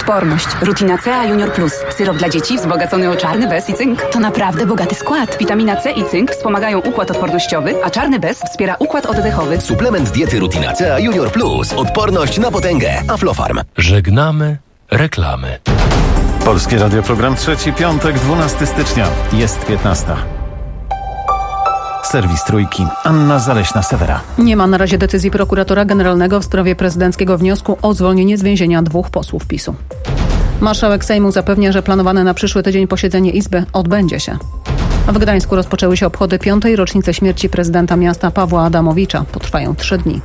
Odporność. Rutina C Junior Plus. Syrop dla dzieci wzbogacony o czarny bez i cynk. To naprawdę bogaty skład. Witamina C i cynk wspomagają układ odpornościowy, a czarny bez wspiera układ oddechowy. Suplement diety Rutina C Junior Plus. Odporność na potęgę. Aflofarm. Żegnamy reklamy. Polskie Radio, program trzeci, piątek, 12 stycznia. Jest 15. Serwis Trójki. Anna Zaleśna-Sewera. Nie ma na razie decyzji prokuratora generalnego w sprawie prezydenckiego wniosku o zwolnienie z więzienia 2 posłów PiS-u. Marszałek Sejmu zapewnia, że planowane na przyszły tydzień posiedzenie Izby odbędzie się. W Gdańsku rozpoczęły się obchody 5. rocznicy śmierci prezydenta miasta Pawła Adamowicza. Potrwają 3 dni.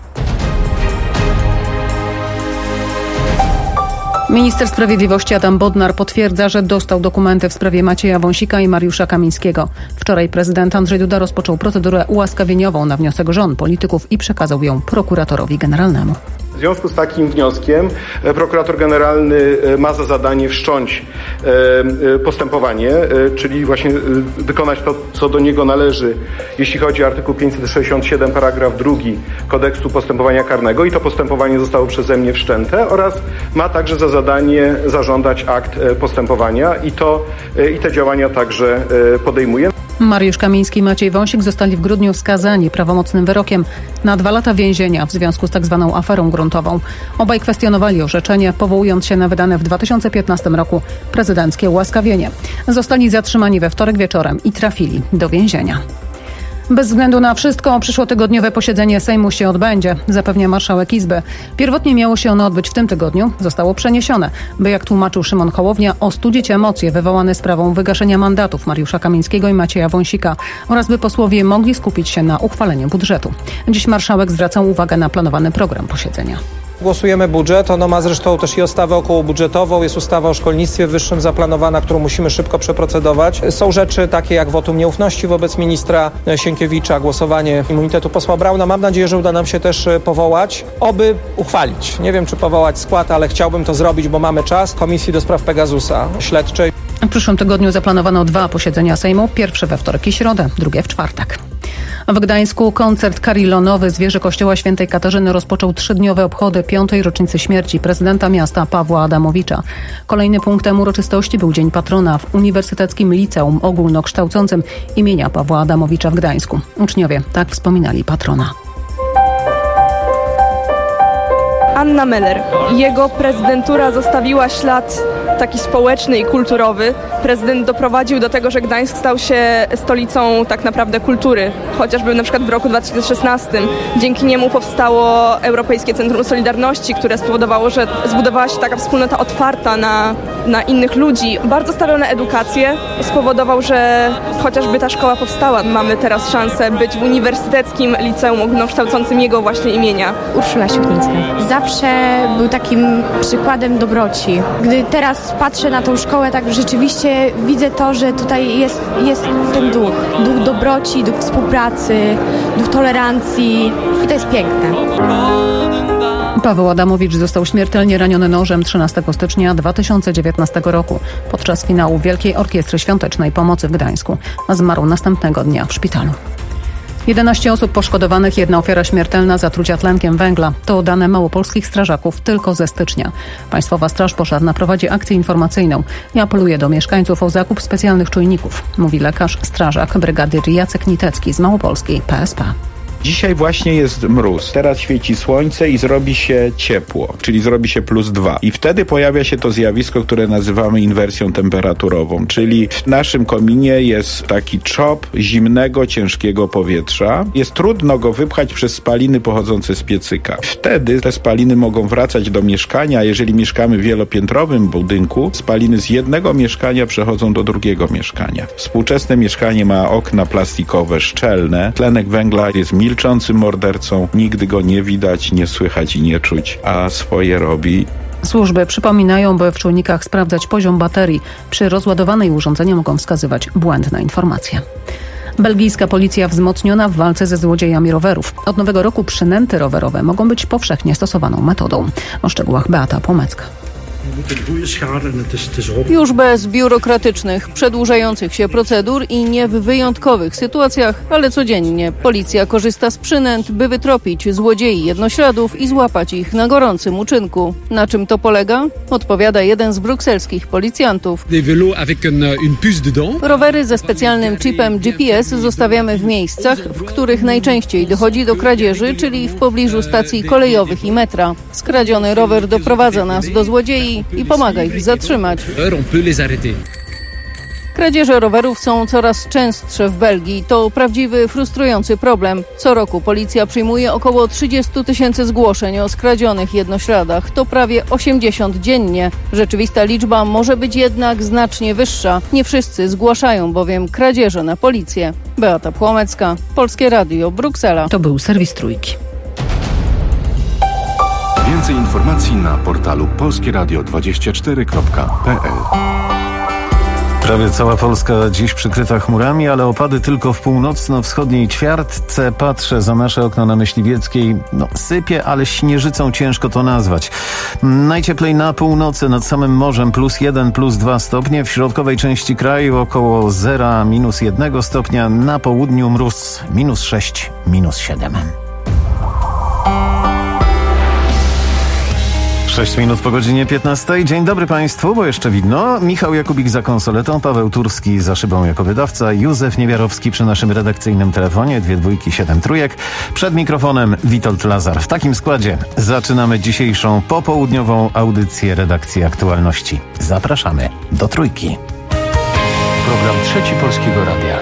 Minister Sprawiedliwości Adam Bodnar potwierdza, że dostał dokumenty w sprawie Macieja Wąsika i Mariusza Kamińskiego. Wczoraj prezydent Andrzej Duda rozpoczął procedurę ułaskawieniową na wniosek żon polityków i przekazał ją prokuratorowi generalnemu. W związku z takim wnioskiem prokurator generalny ma za zadanie wszcząć postępowanie, czyli właśnie wykonać to, co do niego należy, jeśli chodzi o artykuł 567 paragraf 2 Kodeksu Postępowania Karnego i to postępowanie zostało przeze mnie wszczęte oraz ma także za zadanie zażądać akt postępowania i te działania także podejmuje. Mariusz Kamiński i Maciej Wąsik zostali w grudniu skazani prawomocnym wyrokiem na 2 lata więzienia w związku z tzw. aferą gruntową. Obaj kwestionowali orzeczenie, powołując się na wydane w 2015 roku prezydenckie ułaskawienie. Zostali zatrzymani we wtorek wieczorem i trafili do więzienia. Bez względu na wszystko przyszłotygodniowe posiedzenie Sejmu się odbędzie, zapewnia marszałek Izby. Pierwotnie miało się ono odbyć w tym tygodniu, zostało przeniesione, by jak tłumaczył Szymon Hołownia, ostudzić emocje wywołane sprawą wygaszenia mandatów Mariusza Kamińskiego i Macieja Wąsika oraz by posłowie mogli skupić się na uchwaleniu budżetu. Dziś marszałek zwracał uwagę na planowany program posiedzenia. Głosujemy budżet, ono ma zresztą też i ustawę okołobudżetową, jest ustawa o szkolnictwie wyższym zaplanowana, którą musimy szybko przeprocedować. Są rzeczy takie jak wotum nieufności wobec ministra Sienkiewicza, głosowanie immunitetu posła Brauna. Mam nadzieję, że uda nam się też powołać, oby uchwalić. Nie wiem, czy powołać skład, ale chciałbym to zrobić, bo mamy czas. Komisji do spraw Pegasusa śledczej. W przyszłym tygodniu zaplanowano 2 posiedzenia Sejmu, pierwsze we wtorek i środę, drugie w czwartek. W Gdańsku koncert Karillonowy z wieży kościoła świętej Katarzyny rozpoczął 3-dniowe obchody 5. rocznicy śmierci prezydenta miasta Pawła Adamowicza. Kolejnym punktem uroczystości był Dzień Patrona w Uniwersyteckim Liceum Ogólnokształcącym imienia Pawła Adamowicza w Gdańsku. Uczniowie tak wspominali patrona. Anna Meller. Jego prezydentura zostawiła ślad taki społeczny i kulturowy. Prezydent doprowadził do tego, że Gdańsk stał się stolicą tak naprawdę kultury. Chociażby na przykład w roku 2016 dzięki niemu powstało Europejskie Centrum Solidarności, które spowodowało, że zbudowała się taka wspólnota otwarta na innych ludzi. Bardzo stawiał na edukację. Spowodował, że chociażby ta szkoła powstała. Mamy teraz szansę być w Uniwersyteckim Liceum Ogólnokształcącym jego właśnie imienia. Urszula Siódmińska. Zawsze był takim przykładem dobroci. Gdy teraz patrzę na tą szkołę, tak rzeczywiście widzę to, że tutaj jest ten duch dobroci, duch współpracy, duch tolerancji i to jest piękne. Paweł Adamowicz został śmiertelnie raniony nożem 13 stycznia 2019 roku podczas finału Wielkiej Orkiestry Świątecznej Pomocy w Gdańsku, a zmarł następnego dnia w szpitalu. 11 osób poszkodowanych, 1 ofiara śmiertelna zatrucia tlenkiem węgla. To dane małopolskich strażaków tylko ze stycznia. Państwowa Straż Pożarna prowadzi akcję informacyjną i apeluje do mieszkańców o zakup specjalnych czujników, mówi lekarz strażak brygadyr Jacek Nitecki z małopolskiej PSP. Dzisiaj właśnie jest mróz, teraz świeci słońce i zrobi się ciepło, czyli zrobi się +2. I wtedy pojawia się to zjawisko, które nazywamy inwersją temperaturową, czyli w naszym kominie jest taki czop zimnego, ciężkiego powietrza. Jest trudno go wypchać przez spaliny pochodzące z piecyka. Wtedy te spaliny mogą wracać do mieszkania, a jeżeli mieszkamy w wielopiętrowym budynku, spaliny z jednego mieszkania przechodzą do drugiego mieszkania. Współczesne mieszkanie ma okna plastikowe, szczelne. Tlenek węgla jest milczącym mordercą, nigdy go nie widać, nie słychać i nie czuć, a swoje robi. Służby przypominają, by w czujnikach sprawdzać poziom baterii. Przy rozładowanej urządzenia mogą wskazywać błędne informacje. Belgijska policja wzmocniona w walce ze złodziejami rowerów. Od nowego roku przynęty rowerowe mogą być powszechnie stosowaną metodą. O szczegółach Beata Pomecka. Już bez biurokratycznych, przedłużających się procedur i nie w wyjątkowych sytuacjach, ale codziennie policja korzysta z przynęt, by wytropić złodziei jednośladów i złapać ich na gorącym uczynku. Na czym to polega? Odpowiada jeden z brukselskich policjantów. Rowery ze specjalnym chipem GPS zostawiamy w miejscach, w których najczęściej dochodzi do kradzieży, czyli w pobliżu stacji kolejowych i metra. Skradziony rower doprowadza nas do złodziei i pomaga ich zatrzymać. Kradzieże rowerów są coraz częstsze w Belgii. To prawdziwy, frustrujący problem. Co roku policja przyjmuje około 30 000 zgłoszeń o skradzionych jednośladach. To prawie 80 dziennie. Rzeczywista liczba może być jednak znacznie wyższa. Nie wszyscy zgłaszają bowiem kradzieże na policję. Beata Płomecka, Polskie Radio, Bruksela. To był serwis Trójki. Więcej informacji na portalu polskieradio24.pl. Prawie cała Polska dziś przykryta chmurami, ale opady tylko w północno-wschodniej ćwiartce. Patrzę za nasze okno na Myśliwieckiej. Sypie, ale śnieżycą ciężko to nazwać. Najcieplej na północy nad samym morzem +1, +2 stopnie. W środkowej części kraju około 0, -1 stopnia. Na południu mróz -6, -7. 6 minut po godzinie 15. Dzień dobry Państwu, bo jeszcze widno. Michał Jakubik za konsoletą, Paweł Turski za szybą jako wydawca, Józef Niewiarowski przy naszym redakcyjnym telefonie 22 7 3. Przed mikrofonem Witold Lazar. W takim składzie zaczynamy dzisiejszą popołudniową audycję redakcji Aktualności. Zapraszamy do Trójki. Program Trzeci Polskiego Radia.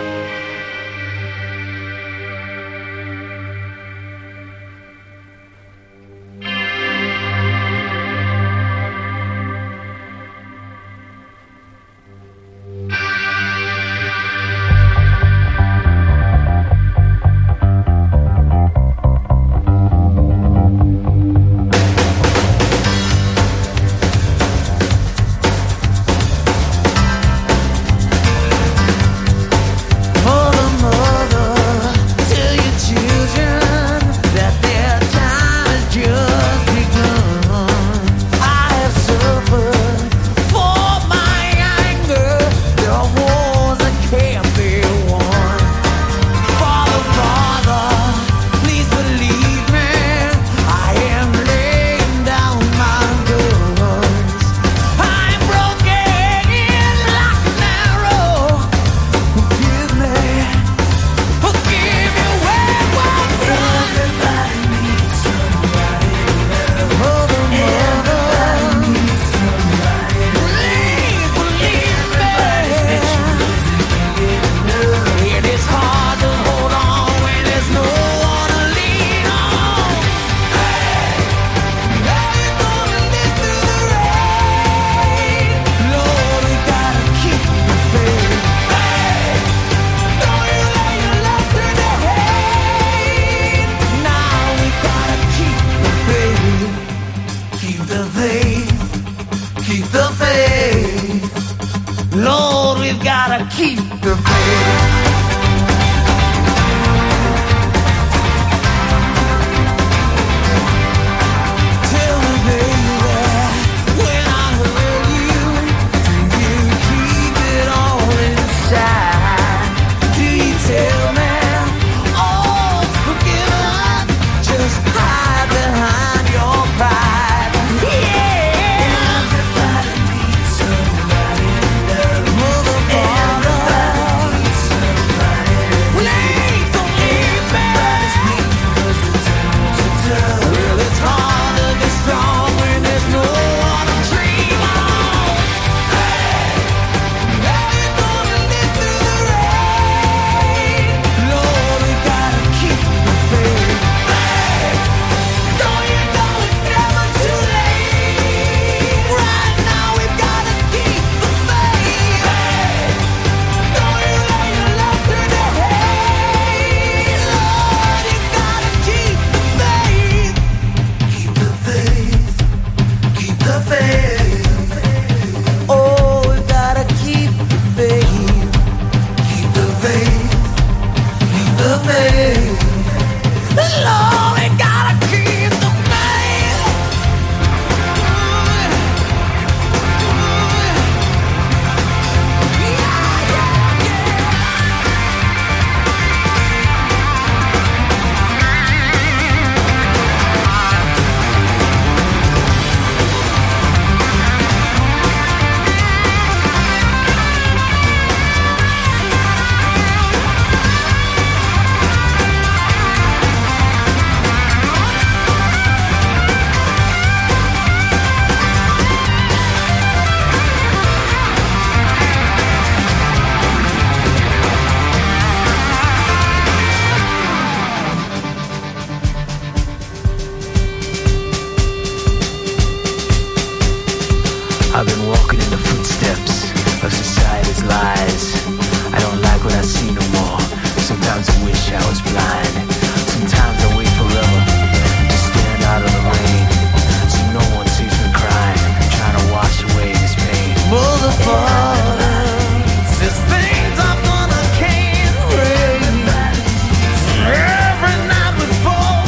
I've been walking in the footsteps of society's lies. I don't like what I see no more. Sometimes I wish I was blind. Sometimes I wait forever to stand out of the rain, so no one sees me crying, trying to wash away this pain. Motherfucker, there's things I'm gonna can't break. Every night we fall.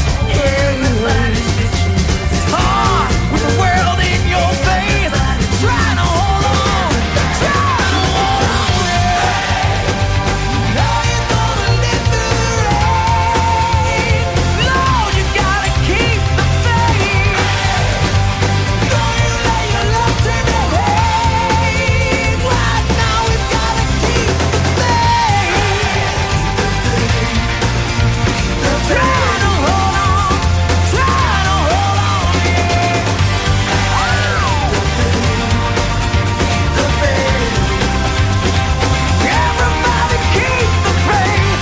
It's hard with the world in your face, trying to hold on, trying to hold on. Now you're gonna live through the rain. Lord, you gotta keep the faith. Don't you lay your love to the hate. Right now we've gotta keep the faith. Trying to hold on, trying to hold on, yeah. The faith. Everybody keep the faith.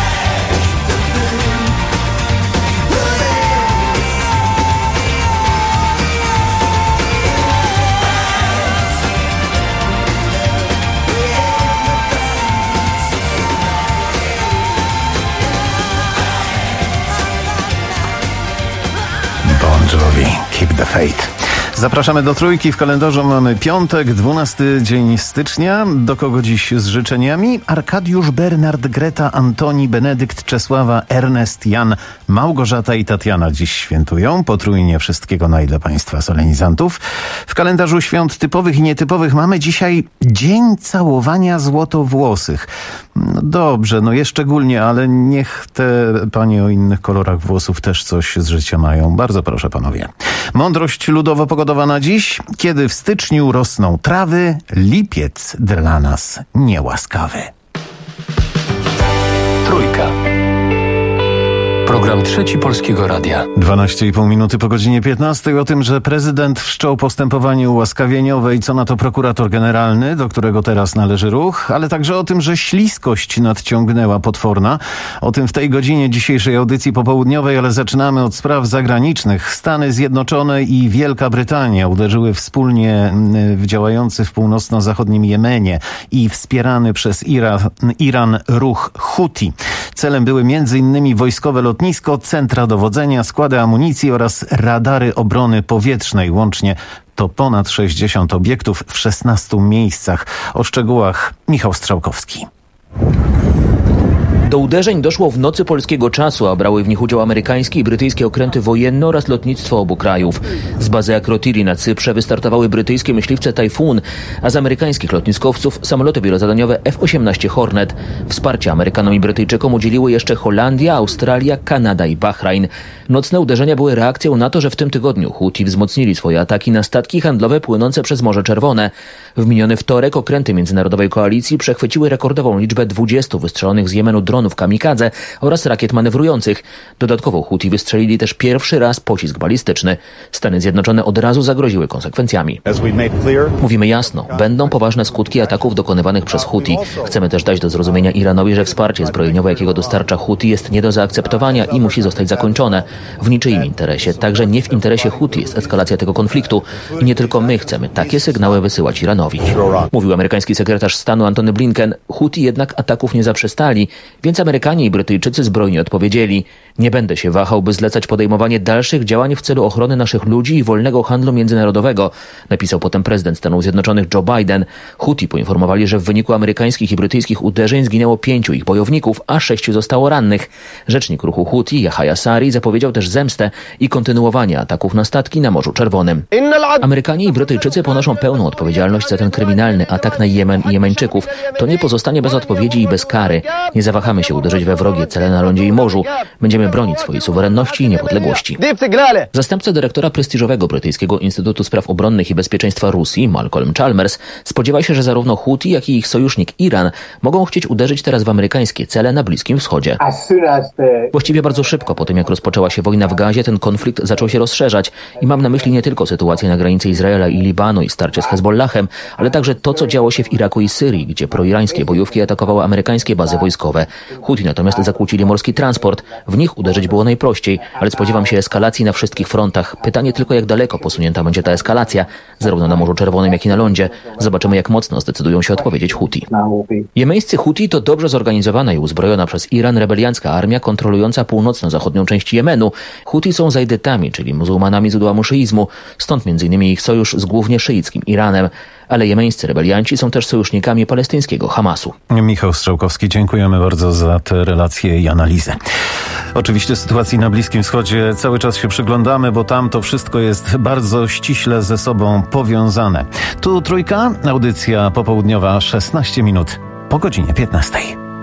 Bon Jovi, Keep the Faith. Zapraszamy do Trójki. W kalendarzu mamy piątek, 12 dzień stycznia. Do kogo dziś z życzeniami? Arkadiusz, Bernard, Greta, Antoni, Benedykt, Czesława, Ernest, Jan, Małgorzata i Tatiana dziś świętują. Potrójnie wszystkiego dla Państwa solenizantów. W kalendarzu świąt typowych i nietypowych mamy dzisiaj Dzień Całowania Złotowłosych. No dobrze, je szczególnie, ale niech te panie o innych kolorach włosów też coś z życia mają. Bardzo proszę, panowie. Mądrość ludowo-pogodowa na dziś. Kiedy w styczniu rosną trawy, lipiec dla nas niełaskawy. Trójka. Program Trzeci Polskiego Radia. 12,5 minuty po godzinie 15. O tym, że prezydent wszczął postępowanie ułaskawieniowe i co na to prokurator generalny, do którego teraz należy ruch, ale także o tym, że śliskość nadciągnęła potworna. O tym w tej godzinie dzisiejszej audycji popołudniowej, ale zaczynamy od spraw zagranicznych. Stany Zjednoczone i Wielka Brytania uderzyły wspólnie w działający w północno-zachodnim Jemenie i wspierany przez Iran ruch Huti. Celem były m.in. wojskowe lotnisko, centra dowodzenia, składy amunicji oraz radary obrony powietrznej. Łącznie to ponad 60 obiektów w 16 miejscach. O szczegółach Michał Strzałkowski. Do uderzeń doszło w nocy polskiego czasu, a brały w nich udział amerykańskie i brytyjskie okręty wojenne oraz lotnictwo obu krajów. Z bazy Akrotiri na Cyprze wystartowały brytyjskie myśliwce Tajfun, a z amerykańskich lotniskowców samoloty wielozadaniowe F-18 Hornet. Wsparcia Amerykanom i Brytyjczykom udzieliły jeszcze Holandia, Australia, Kanada i Bahrajn. Nocne uderzenia były reakcją na to, że w tym tygodniu Huti wzmocnili swoje ataki na statki handlowe płynące przez Morze Czerwone. W miniony wtorek okręty międzynarodowej koalicji przechwyciły rekordową liczbę 20 wystrzelonych z Jemenu dronów kamikadze oraz rakiet manewrujących. Dodatkowo Huti wystrzelili też pierwszy raz pocisk balistyczny. Stany Zjednoczone od razu zagroziły konsekwencjami. Mówimy jasno, będą poważne skutki ataków dokonywanych przez Huti. Chcemy też dać do zrozumienia Iranowi, że wsparcie zbrojeniowe, jakiego dostarcza Huti, jest nie do zaakceptowania i musi zostać zakończone. W niczyim interesie, także nie w interesie Huti jest eskalacja tego konfliktu i nie tylko my chcemy takie sygnały wysyłać Iranowi. Mówił amerykański sekretarz stanu Antony Blinken. Huti jednak ataków nie zaprzestali, więc Amerykanie i Brytyjczycy zbrojnie odpowiedzieli. Nie będę się wahał, by zlecać podejmowanie dalszych działań w celu ochrony naszych ludzi i wolnego handlu międzynarodowego, napisał potem prezydent Stanów Zjednoczonych Joe Biden. Huti poinformowali, że w wyniku amerykańskich i brytyjskich uderzeń zginęło 5 ich bojowników, a 6 zostało rannych. Rzecznik ruchu Huti, Yahya Sari, zapowiedział też zemstę i kontynuowanie ataków na statki na Morzu Czerwonym. Amerykanie i Brytyjczycy ponoszą pełną odpowiedzialność za ten kryminalny atak na Jemen i Jemeńczyków. To nie pozostanie bez odpowiedzi i bez kary. Nie zawahamy się uderzyć we wrogie cele na lądzie i morzu. Będziemy bronić swojej suwerenności i niepodległości. Zastępca dyrektora prestiżowego brytyjskiego Instytutu Spraw Obronnych i Bezpieczeństwa Rosji, Malcolm Chalmers, spodziewa się, że zarówno Huti, jak i ich sojusznik Iran mogą chcieć uderzyć teraz w amerykańskie cele na Bliskim Wschodzie. Właściwie bardzo szybko po tym, jak rozpoczęła się wojna w Gazie, ten konflikt zaczął się rozszerzać i mam na myśli nie tylko sytuację na granicy Izraela i Libanu i starcie z Hezbollahem, ale także to, co działo się w Iraku i Syrii, gdzie proirańskie bojówki atakowały amerykańskie bazy wojskowe. Huti natomiast zakłócili morski transport. W nich uderzyć było najprościej, ale spodziewam się eskalacji na wszystkich frontach. Pytanie tylko, jak daleko posunięta będzie ta eskalacja, zarówno na Morzu Czerwonym, jak i na lądzie. Zobaczymy, jak mocno zdecydują się odpowiedzieć Huti. Jemeńscy Huti to dobrze zorganizowana i uzbrojona przez Iran rebeliancka armia kontrolująca północno-zachodnią część Jemenu. Huti są zajdetami, czyli muzułmanami z ułamu szyizmu, stąd m.in. ich sojusz z głównie szyickim Iranem. Ale jemeńscy rebelianci są też sojusznikami palestyńskiego Hamasu. Michał Strzałkowski, dziękujemy bardzo za te relacje i analizę. Oczywiście sytuacji na Bliskim Wschodzie cały czas się przyglądamy, bo tam to wszystko jest bardzo ściśle ze sobą powiązane. Tu Trójka, audycja popołudniowa, 16 minut po godzinie 15.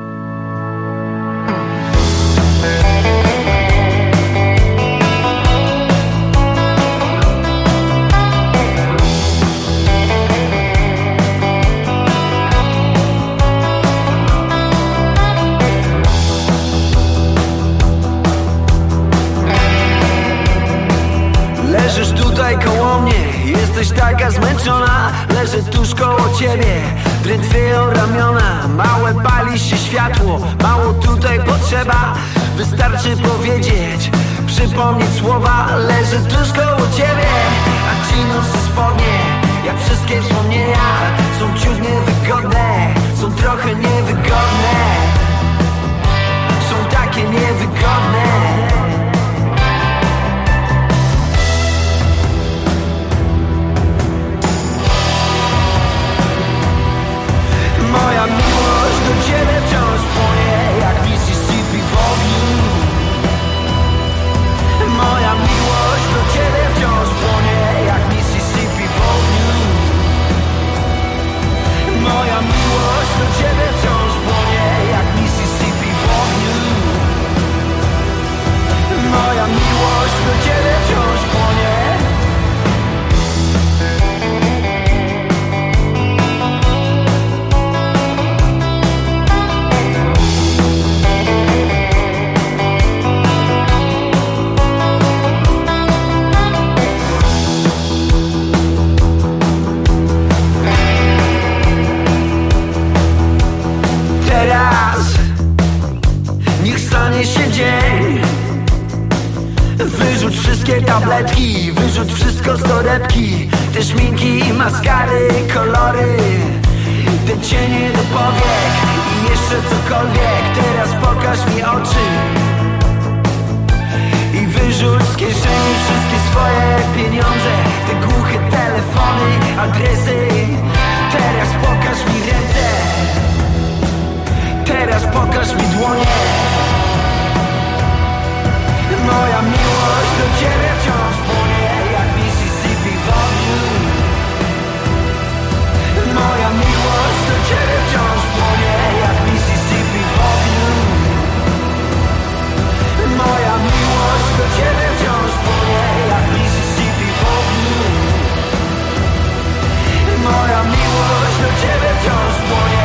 Taka zmęczona, leżę tuż koło ciebie, drętwieją ramiona, małe pali się światło, mało tutaj potrzeba, wystarczy powiedzieć, przypomnieć słowa, leżę tuż koło ciebie, a ci noszę spodnie, jak wszystkie wspomnienia, są ciut niewygodne, są trochę niewygodne, są takie niewygodne. Moja miłość do ciebie wciąż płonie jak Mississippi w ogniu. Moja miłość do ciebie wciąż płonie jak Mississippi w ogniu. Moja miłość do ciebie wciąż płonie jak Mississippi w ogniu. Moja miłość do ciebie wciąż płonie. Się dzień. Wyrzuć wszystkie tabletki, wyrzuć wszystko z torebki, te szminki, maskary, kolory, te cienie do powiek i jeszcze cokolwiek. Teraz pokaż mi oczy i wyrzuć z kieszeni wszystkie swoje pieniądze, te głuche telefony, adresy. Teraz pokaż mi ręce, teraz pokaż mi dłonie. Moja miłość do ciebie wciąż płonie jak Mississippi w ogniu. Moja miłość do ciebie wciąż płonie jak Mississippi w ogniu. Moja miłość do ciebie wciąż płonie jak Mississippi w ogniu. Moja miłość do ciebie wciąż płonie.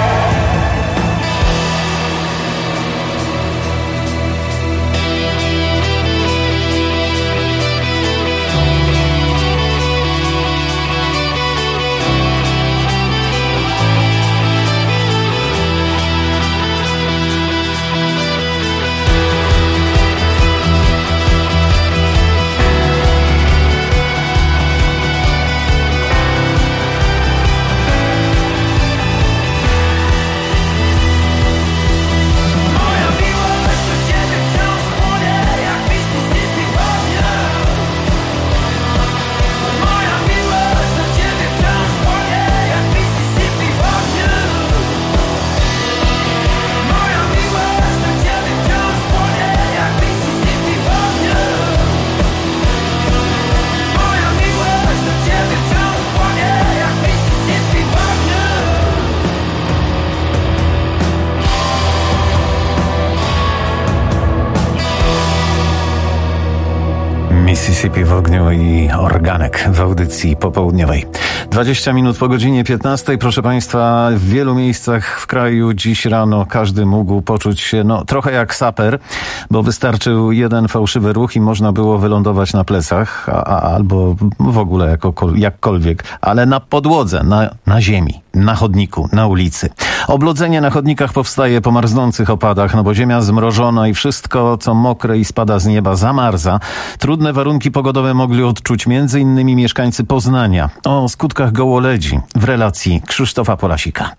Mississippi w ogniu i organek w audycji popołudniowej. 20 minut po godzinie 15. Proszę Państwa, w wielu miejscach w kraju dziś rano każdy mógł poczuć się trochę jak saper, bo wystarczył jeden fałszywy ruch i można było wylądować na plecach, albo w ogóle jakkolwiek, ale na podłodze, na ziemi. na chodniku, na ulicy. Oblodzenie na chodnikach powstaje po marznących opadach, no bo ziemia zmrożona i wszystko, co mokre i spada z nieba, zamarza. Trudne warunki pogodowe mogli odczuć m.in. mieszkańcy Poznania. O skutkach gołoledzi w relacji Krzysztofa Polasika.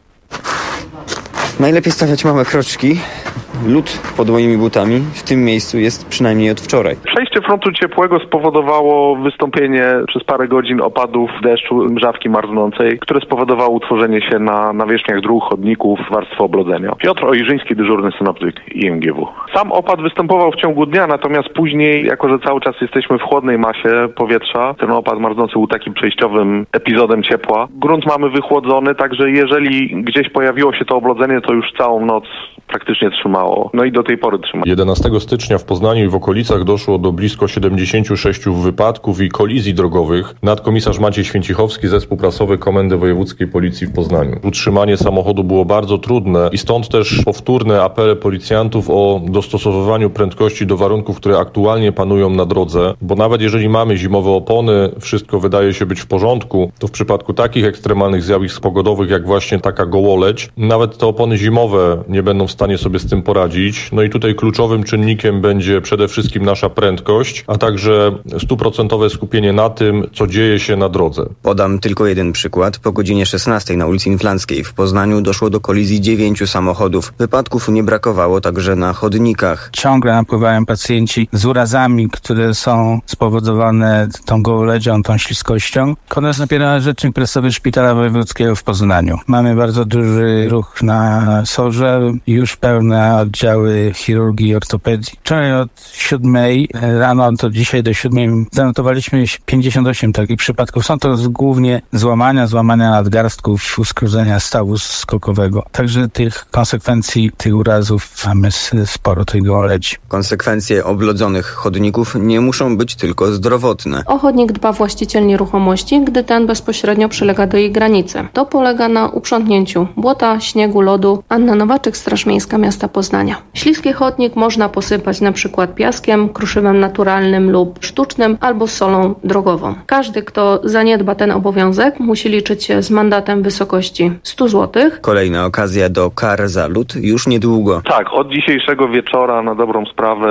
Najlepiej stawiać małe kroczki. Lód pod moimi butami w tym miejscu jest przynajmniej od wczoraj. Przejście frontu ciepłego spowodowało wystąpienie przez parę godzin opadów deszczu, mrzawki marznącej, które spowodowało utworzenie się na nawierzchniach dróg, chodników, warstwy oblodzenia. Piotr Ojrzyński, dyżurny synoptyk IMGW. Sam opad występował w ciągu dnia, natomiast później, jako że cały czas jesteśmy w chłodnej masie powietrza, ten opad marznący był takim przejściowym epizodem ciepła. Grunt mamy wychłodzony, także jeżeli gdzieś pojawiło się to oblodzenie, to już całą noc praktycznie trzymało. No i do tej pory trzyma. 11 stycznia w Poznaniu i w okolicach doszło do blisko 76 wypadków i kolizji drogowych. Nadkomisarz Maciej Święcichowski, zespół prasowy Komendy Wojewódzkiej Policji w Poznaniu. Utrzymanie samochodu było bardzo trudne i stąd też powtórne apele policjantów o dostosowywaniu prędkości do warunków, które aktualnie panują na drodze, bo nawet jeżeli mamy zimowe opony, wszystko wydaje się być w porządku, to w przypadku takich ekstremalnych zjawisk pogodowych jak właśnie taka gołoleć, nawet te opony zimowe nie będą w stanie sobie z tym poradzić. No i tutaj kluczowym czynnikiem będzie przede wszystkim nasza prędkość, a także 100% skupienie na tym, co dzieje się na drodze. Podam tylko jeden przykład. Po godzinie 16 na ulicy Inflanckiej w Poznaniu doszło do kolizji 9 samochodów. Wypadków nie brakowało także na chodnikach. Ciągle napływają pacjenci z urazami, które są spowodowane tą gołoledzią, tą śliskością. Konrad Napierała, rzecznik prasowy Szpitala Wojewódzkiego w Poznaniu. Mamy bardzo duży ruch na SOR-ze, już pełne oddziały chirurgii i ortopedii. Wczoraj od 7 rano do dzisiaj do 7 zanotowaliśmy 58 takich przypadków. Są to głównie złamania nadgarstków, uszkodzenia stawu skokowego. Także tych konsekwencji, tych urazów mamy sporo tej gołoledzi. Konsekwencje oblodzonych chodników nie muszą być tylko zdrowotne. O chodnik dba właściciel nieruchomości, gdy ten bezpośrednio przylega do jej granicy. To polega na uprzątnięciu błota, śniegu, lodu. Anna Nowaczyk, Straż Miejska Miasta Poznania. Śliski chodnik można posypać na przykład piaskiem, kruszywem naturalnym lub sztucznym albo solą drogową. Każdy, kto zaniedba ten obowiązek, musi liczyć się z mandatem w wysokości 100 zł. Kolejna okazja do kar za lód już niedługo. Tak, od dzisiejszego wieczora na dobrą sprawę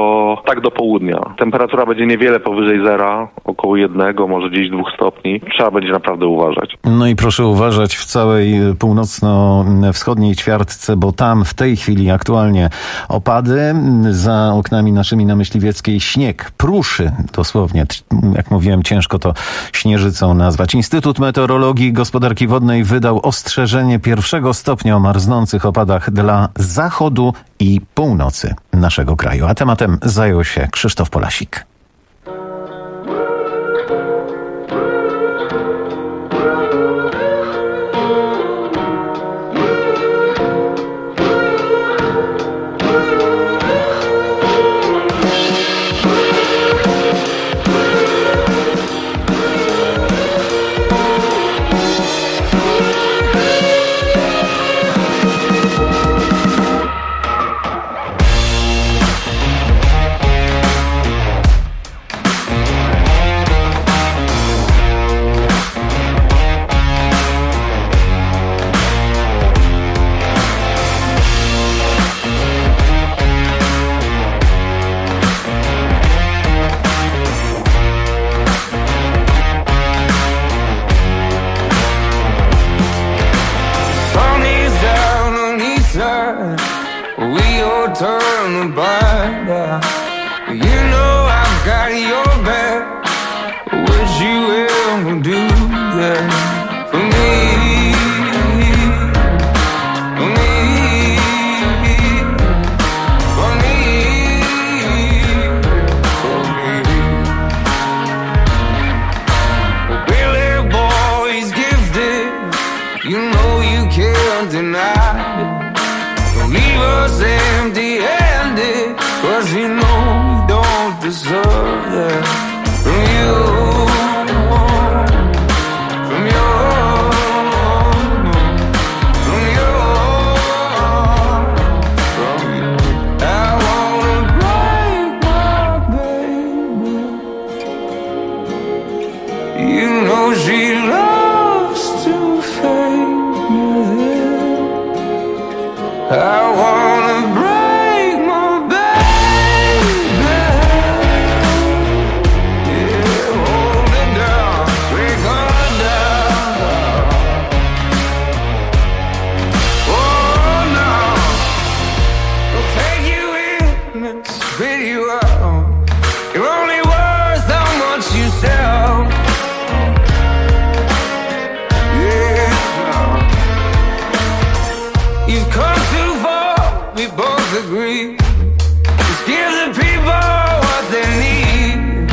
do południa. Temperatura będzie niewiele powyżej zera, około 1, może gdzieś 2 stopni. Trzeba będzie naprawdę uważać. No i proszę uważać w całej północno-wschodniej ćwiartce, bo tam w tej chwili aktualnie opady, za oknami naszymi na Myśliwieckiej śnieg, pruszy dosłownie, jak mówiłem, ciężko to śnieżycą nazwać. Instytut Meteorologii i Gospodarki Wodnej wydał ostrzeżenie 1 stopnia o marznących opadach dla zachodu i północy naszego kraju. A tematem zajął się Krzysztof Polasik. You know she loves to fade. I wanna break my baby. Yeah, hold it down, break her down. Oh no, we'll take you in and spit you out. You're only worth how much you sell. Yeah, you've come too far, we both agree. Just give the people what they need.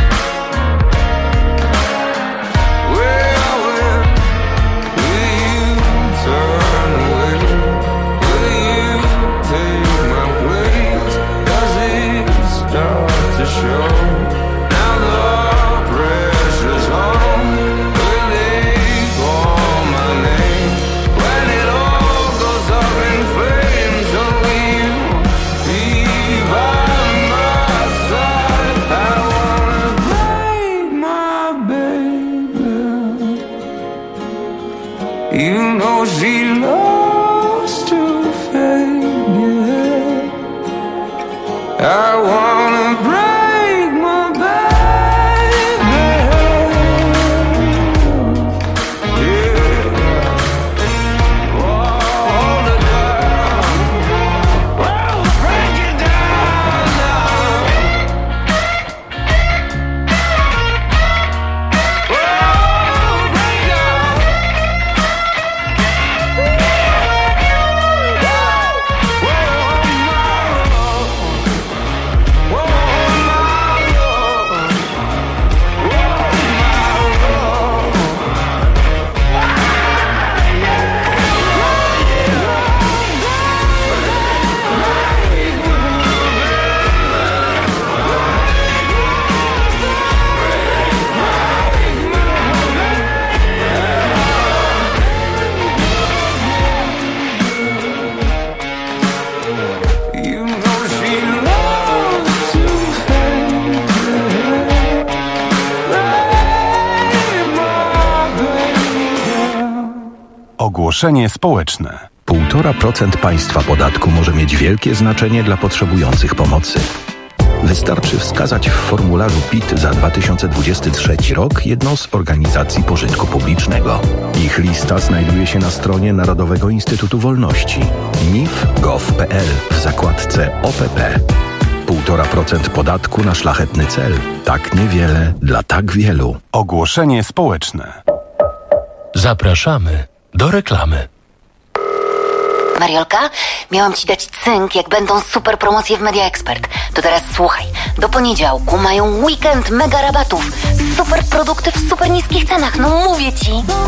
Well, will you turn away? Will you take my place? Does it start to show? Now the pressure's on. Will they call my name when it all goes up in flames? So will you be by my side? I wanna break my baby. You know she loves to fade, yeah. I wanna break my baby. Yeah. Hold it down. Well, break it down now. Well, break it down. You know she loves to fade. Break my baby. Ogłoszenie społeczne. 1,5% państwa podatku może mieć wielkie znaczenie dla potrzebujących pomocy. Wystarczy wskazać w formularzu PIT za 2023 rok jedną z organizacji pożytku publicznego. Ich lista znajduje się na stronie Narodowego Instytutu Wolności nif.gov.pl w zakładce OPP. 1,5% podatku na szlachetny cel. Tak niewiele dla tak wielu. Ogłoszenie społeczne. Zapraszamy do reklamy. Mariolka, miałam ci dać cynk, jak będą super promocje w Media Expert. To teraz słuchaj. Do poniedziałku mają weekend mega rabatów. Super produkty w super niskich cenach. No mówię ci.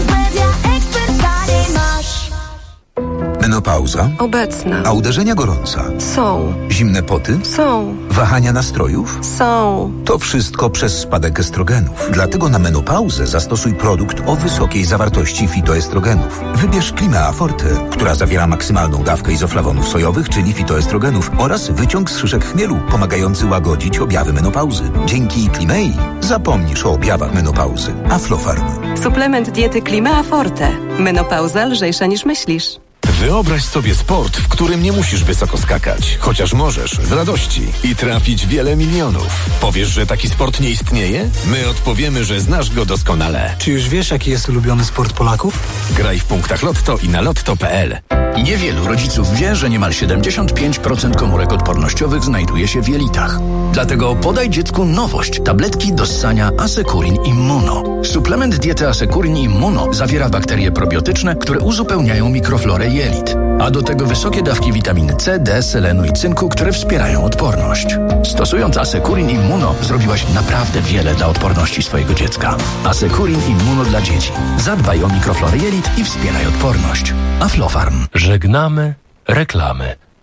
Menopauza? Obecna. A uderzenia gorąca? Są. Zimne poty? Są. Wahania nastrojów? Są. To wszystko przez spadek estrogenów. Dlatego na menopauzę zastosuj produkt o wysokiej zawartości fitoestrogenów. Wybierz Klimea Forte, która zawiera maksymalną dawkę izoflawonów sojowych, czyli fitoestrogenów oraz wyciąg z szyszek chmielu, pomagający łagodzić objawy menopauzy. Dzięki Klimei zapomnisz o objawach menopauzy. Aflofarm. Suplement diety Klimea Forte. Menopauza lżejsza niż myślisz. Wyobraź sobie sport, w którym nie musisz wysoko skakać, chociaż możesz, z radości i trafić wiele milionów. Powiesz, że taki sport nie istnieje? My odpowiemy, że znasz go doskonale. Czy już wiesz, jaki jest ulubiony sport Polaków? Graj w punktach Lotto i na lotto.pl. Niewielu rodziców wie, że niemal 75% komórek odpornościowych znajduje się w jelitach. Dlatego podaj dziecku nowość. Tabletki do ssania Asekurin Immuno. Suplement diety Asekurin Immuno zawiera bakterie probiotyczne, które uzupełniają mikroflorę jelit. A do tego wysokie dawki witaminy C, D, selenu i cynku, które wspierają odporność. Stosując Asekurin Immuno zrobiłaś naprawdę wiele dla odporności swojego dziecka. Asekurin Immuno dla dzieci. Zadbaj o mikroflorę jelit i wspieraj odporność. Aflofarm. Żegnamy reklamy.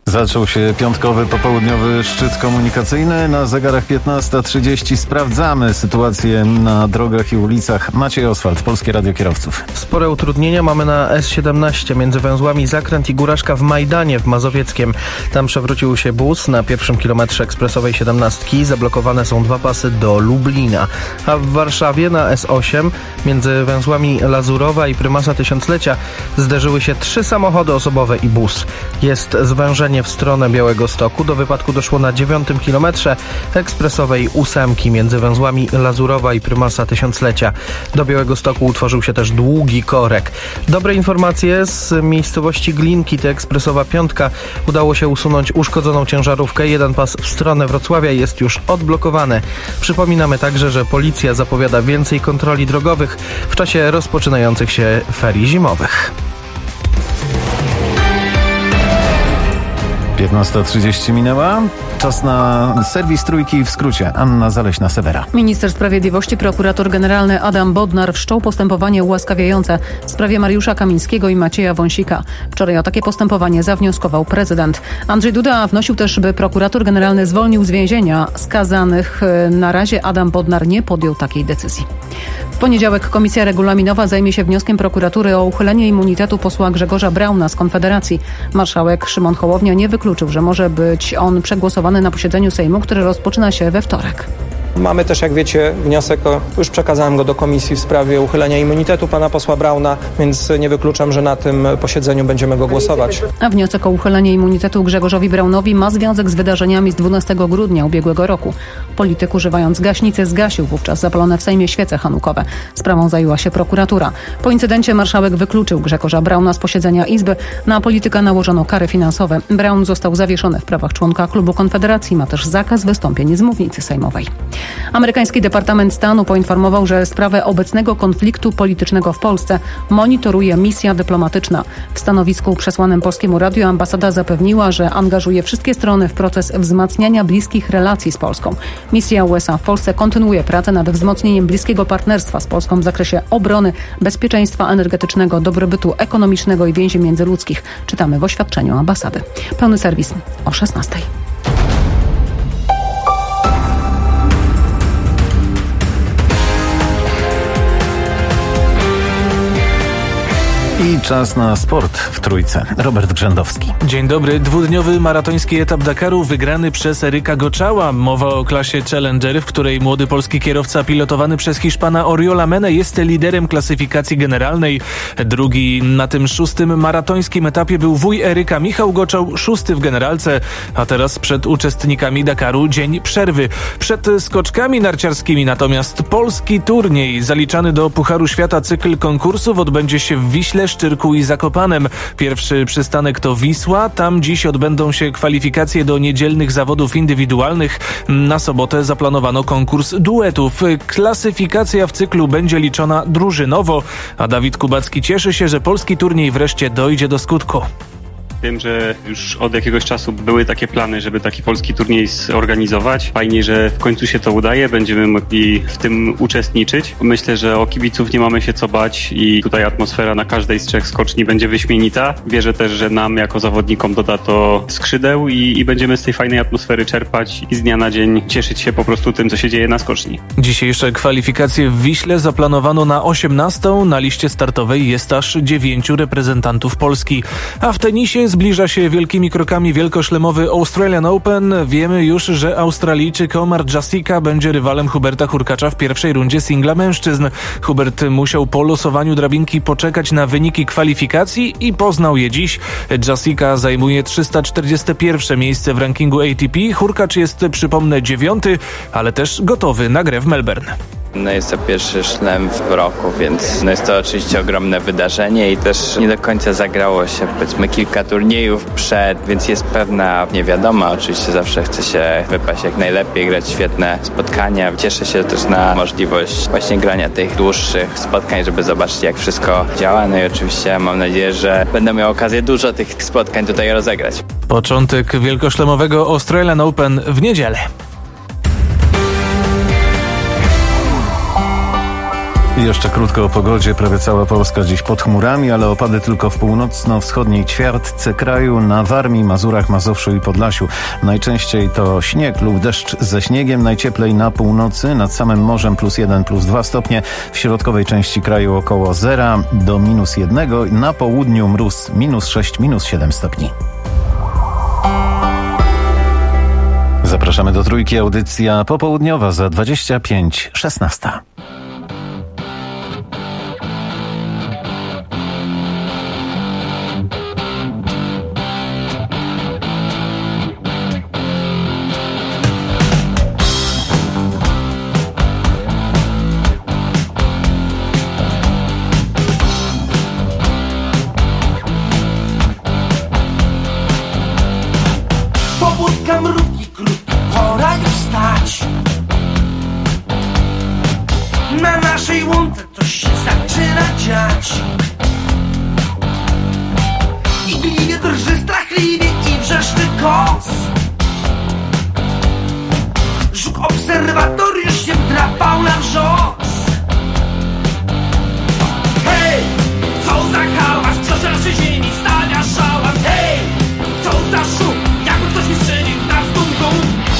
Zaczął się piątkowy, popołudniowy szczyt komunikacyjny. Na zegarach 15:30 sprawdzamy sytuację na drogach i ulicach. Maciej Oswald, Polskie Radio Kierowców. Spore utrudnienia mamy na S17 między węzłami Zakręt i Góraszka w Majdanie w Mazowieckiem. Tam przewrócił się bus na pierwszym kilometrze ekspresowej 17. Zablokowane są 2 pasy do Lublina. A w Warszawie na S8 między węzłami Lazurowa i Prymasa Tysiąclecia zderzyły się 3 samochody osobowe i bus. Jest zwężenie w stronę Białegostoku. Do wypadku doszło na 9. kilometrze ekspresowej 8 między węzłami Lazurowa i Prymasa Tysiąclecia. Do Białegostoku utworzył się też długi korek. Dobre informacje z miejscowości Glinki, to ekspresowa 5. Udało się usunąć uszkodzoną ciężarówkę. Jeden pas w stronę Wrocławia jest już odblokowany. Przypominamy także, że policja zapowiada więcej kontroli drogowych w czasie rozpoczynających się ferii zimowych. 15:30 minęła. Czas na serwis Trójki w skrócie. Anna Zaleśna-Sewera. Minister Sprawiedliwości, prokurator generalny Adam Bodnar wszczął postępowanie ułaskawiające w sprawie Mariusza Kamińskiego i Macieja Wąsika. Wczoraj o takie postępowanie zawnioskował prezydent. Andrzej Duda wnosił też, by prokurator generalny zwolnił z więzienia skazanych. Na razie Adam Bodnar nie podjął takiej decyzji. W poniedziałek Komisja Regulaminowa zajmie się wnioskiem prokuratury o uchylenie immunitetu posła Grzegorza Brauna z Konfederacji. Marszałek Szymon Hołownia nie wykluczył, że może być on przegłosowany na posiedzeniu Sejmu, które rozpoczyna się we wtorek. Mamy też, jak wiecie, wniosek, już przekazałem go do komisji w sprawie uchylenia immunitetu pana posła Brauna, więc nie wykluczam, że na tym posiedzeniu będziemy go głosować. A wniosek o uchylenie immunitetu Grzegorzowi Braunowi ma związek z wydarzeniami z 12 grudnia ubiegłego roku. Polityk, używając gaśnicy, zgasił wówczas zapalone w Sejmie świece hanukowe. Sprawą zajęła się prokuratura. Po incydencie marszałek wykluczył Grzegorza Brauna z posiedzenia Izby. Na polityka nałożono kary finansowe. Braun został zawieszony w prawach członka klubu Konfederacji. Ma też zakaz wystąpień z mównicy sejmowej. Amerykański Departament Stanu poinformował, że sprawę obecnego konfliktu politycznego w Polsce monitoruje misja dyplomatyczna. W stanowisku przesłanym Polskiemu Radiu ambasada zapewniła, że angażuje wszystkie strony w proces wzmacniania bliskich relacji z Polską. Misja USA w Polsce kontynuuje pracę nad wzmocnieniem bliskiego partnerstwa z Polską w zakresie obrony, bezpieczeństwa energetycznego, dobrobytu ekonomicznego i więzi międzyludzkich. Czytamy w oświadczeniu ambasady. Pełny serwis o 16:00. I czas na sport w Trójce. Robert Brzędowski. Dzień dobry. 2-dniowy maratoński etap Dakaru wygrany przez Eryka Goczała. Mowa o klasie Challenger, w której młody polski kierowca pilotowany przez Hiszpana Oriola Menę jest liderem klasyfikacji generalnej. Drugi na tym 6. maratońskim etapie był wuj Eryka, Michał Goczał, 6. w generalce. A teraz przed uczestnikami Dakaru dzień przerwy. Przed skoczkami narciarskimi natomiast polski turniej zaliczany do Pucharu Świata cykl konkursów odbędzie się w Wiśle, Szczyrku i Zakopanem. Pierwszy przystanek to Wisła. Tam dziś odbędą się kwalifikacje do niedzielnych zawodów indywidualnych. Na sobotę zaplanowano konkurs duetów. Klasyfikacja w cyklu będzie liczona drużynowo, a Dawid Kubacki cieszy się, że polski turniej wreszcie dojdzie do skutku. Wiem, że już od jakiegoś czasu były takie plany, żeby taki polski turniej zorganizować. Fajnie, że w końcu się to udaje, będziemy mogli w tym uczestniczyć. Myślę, że o kibiców nie mamy się co bać i tutaj atmosfera na każdej z 3 skoczni będzie wyśmienita. Wierzę też, że nam jako zawodnikom doda to skrzydeł i będziemy z tej fajnej atmosfery czerpać i z dnia na dzień cieszyć się po prostu tym, co się dzieje na skoczni. Dzisiejsze kwalifikacje w Wiśle zaplanowano na 18:00. Na liście startowej jest aż 9 reprezentantów Polski. A w tenisie zbliża się wielkimi krokami wielkoszlemowy Australian Open. Wiemy już, że Australijczyk Omar Jasika będzie rywalem Huberta Hurkacza w pierwszej rundzie singla mężczyzn. Hubert musiał po losowaniu drabinki poczekać na wyniki kwalifikacji i poznał je dziś. Jasika zajmuje 341 miejsce w rankingu ATP. Hurkacz jest, przypomnę, 9, ale też gotowy na grę w Melbourne. Jest to pierwszy szlem w roku, więc jest to oczywiście ogromne wydarzenie i też nie do końca zagrało się, powiedzmy, kilka turniejów przed, więc jest pewna niewiadoma. Oczywiście zawsze chce się wypaść jak najlepiej, grać świetne spotkania. Cieszę się też na możliwość właśnie grania tych dłuższych spotkań, żeby zobaczyć, jak wszystko działa. No i oczywiście mam nadzieję, że będę miał okazję dużo tych spotkań tutaj rozegrać. Początek wielkoszlemowego Australian Open w niedzielę. I jeszcze krótko o pogodzie. Prawie cała Polska dziś pod chmurami, ale opady tylko w północno-wschodniej ćwiartce kraju, na Warmii, Mazurach, Mazowszu i Podlasiu. Najczęściej to śnieg lub deszcz ze śniegiem. Najcieplej na północy, nad samym morzem +1, +2 stopnie. W środkowej części kraju około 0 do -1. Na południu mróz -6, -7 stopni. Zapraszamy do Trójki. Audycja popołudniowa za 25:16. Pobudka, mrówki, krótki, pora już stać. Na naszej łące coś się zaczyna dziać. Igliwie drży strachliwie i wrzeszczy kos. Żuk obserwator już się wdrapał na wrzos. Hej, co za hałas, kto z naszej ziemi stawia szałas. Hej, co za szum, jakby ktoś mi strzelił na stumką.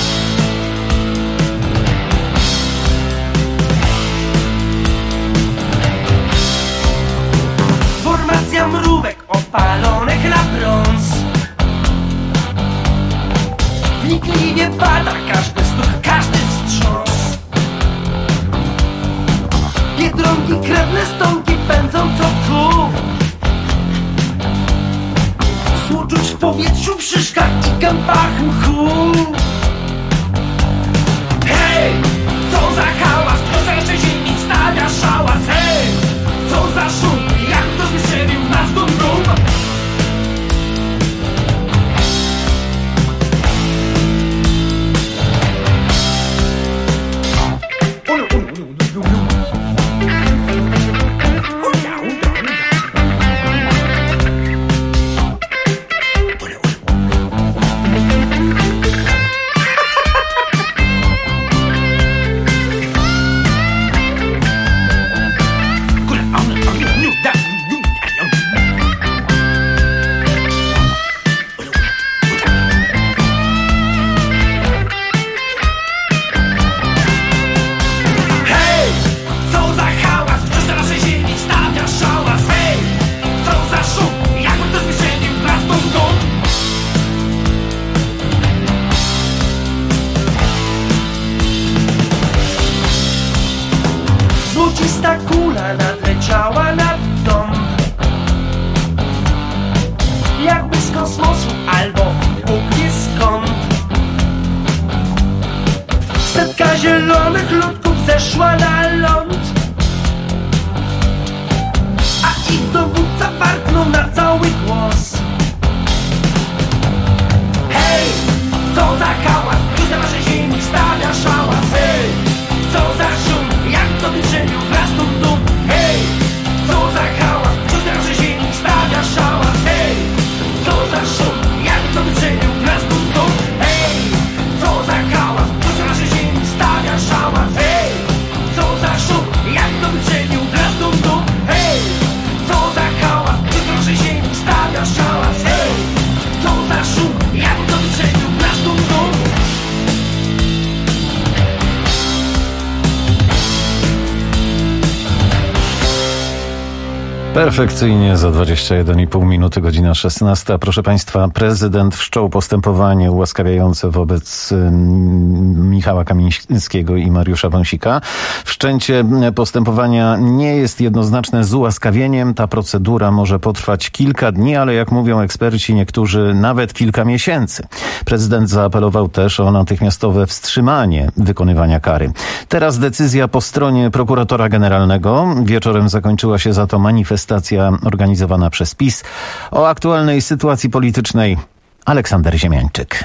Formacja mrówek opalonych na brąz. Wnikliwie bada każdy stuk, każdy wstrząs. Biedronki, krewne stonki pędzą co tu. Czuć w powietrzu, w szyszkach i gębach mchu. Hej, co za hałas, kto za naszej ziemi stawia szałas. Hej, co za szum, jak ktoś mi strzelił na stumką. Złocista kula nadleciała nad dom. Jakby z kosmosu albo Bóg wie skąd. Setka zielonych ludków zeszła na ląd. A ich dowódca warknął na cały głos. Hej, co za hałas, tu na naszej ziemi stawia szałas. Hej, co za szum, jak to wyczenił raz dum. Hej, co za hałas, tu na naszej ziemi stawia szałas. Hej, co za szum, jak to wyczenił raz dum. Hej, co za hałas, tu na naszej ziemi stawia szałas. Hej, co za szum, jak to wyczenił raz dum. Hej, co za hałas, tu na naszej ziemi stawia szałas. Hej, co za szum, jak to wyczenił raz dum. Perfekcyjnie za 21,5 minuty, godzina 16. Proszę Państwa, prezydent wszczął postępowanie ułaskawiające wobec Michała Kamińskiego i Mariusza Wąsika. Wszczęcie postępowania nie jest jednoznaczne z ułaskawieniem. Ta procedura może potrwać kilka dni, ale jak mówią eksperci, niektórzy nawet kilka miesięcy. Prezydent zaapelował też o natychmiastowe wstrzymanie wykonywania kary. Teraz decyzja po stronie prokuratora generalnego. Wieczorem zakończyła się za to manifestacja organizowana przez PiS. O aktualnej sytuacji politycznej Aleksander Ziemiańczyk.